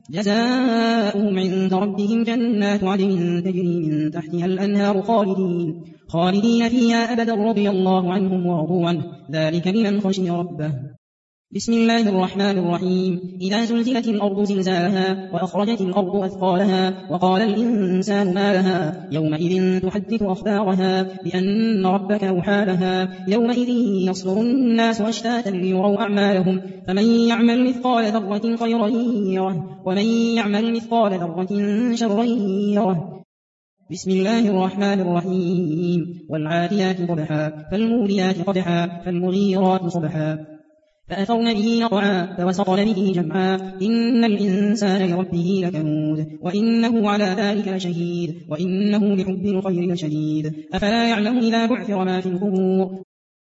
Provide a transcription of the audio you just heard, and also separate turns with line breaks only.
جزاؤهم عند ربهم جنات عدن تجري من تحتها الأنهار خالدين فيها أبدا رضي الله عنهم ورضوا عنه ذلك لمن خشي ربه. بسم الله الرحمن الرحيم. إذا زلزلت الأرض زلزالها وأخرجت الأرض أثقالها وقال الإنسان ما لها يومئذ تحدث أخبارها بأن ربك أوحى لها يومئذ يصدر الناس أشتاتا ليروا أعمالهم فمن يعمل مثقال ذرة خيرا يره ومن يعمل مثقال ذرة شرا يره. بسم الله الرحمن الرحيم. والعاديات ضبحا فالموريات قدحا فالمغيرات صبحا فأثرن به نقعا فوسطن به جمعا إن الإنسان لربه لكنود وإنه على ذلك لشهيد وإنه لحب الخير لشديد أفلا يعلم إذا بعثر ما في القبور